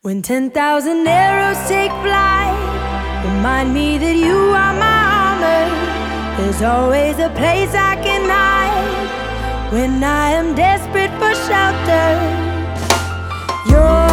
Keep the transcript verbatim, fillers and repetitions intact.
When ten thousand arrows take flight, remind me that you are my armor. There's always a place I can hide when I am desperate for shelter. You're